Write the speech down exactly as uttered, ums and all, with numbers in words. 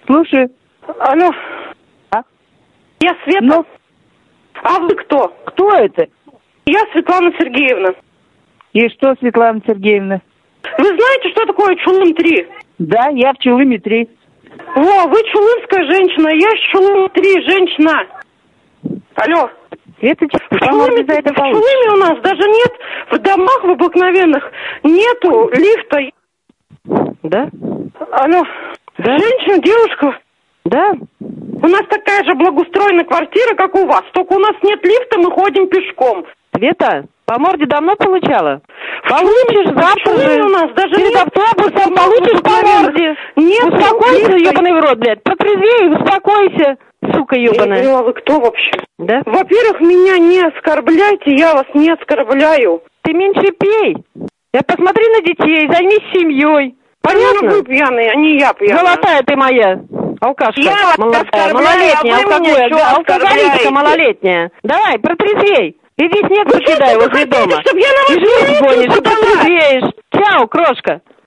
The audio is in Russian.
Слушай. Алло. А? Я Света. Ну? А вы кто? Кто это? Я Светлана Сергеевна. И что, Светлана Сергеевна? Вы знаете, что такое Чулым-три? Да, я в Чулыме-три. О, вы чулымская женщина, я с Чулыма-три, женщина. Алло. Это в Чулыме, в Чулыме у нас даже нет, в домах в обыкновенных нету лифта. Да? Алло. Да? Женщина, девушка. Да? У нас такая же благоустроенная квартира, как у вас. Только у нас нет лифта, мы ходим пешком. Света, по морде давно получала? Получишь завтра же. У нас даже перед нет. автобусом получишь по морде. Нет. Успокойся, ебаный в рот, блядь. Протрезвей, успокойся, сука ебаная. Я вы кто вообще? Да? Во-первых, меня не оскорбляйте, я вас не оскорбляю. Ты меньше пей. Я посмотри на детей, займись семьей. Понятно? Вы пьяные, а не я пьяная. Золотая ты моя. Алкашка. Я вас Молодая, оскорбляю, малолетняя, а вы меня алкоголь, чё алкоголичка оскорбляете? малолетняя. Давай, протрезвей. Иди снег Вы покидай что, возле хотите, дома. чтоб я на вас И жизнь милицию гонишь, и подала? протрезвеешь. Чао, крошка.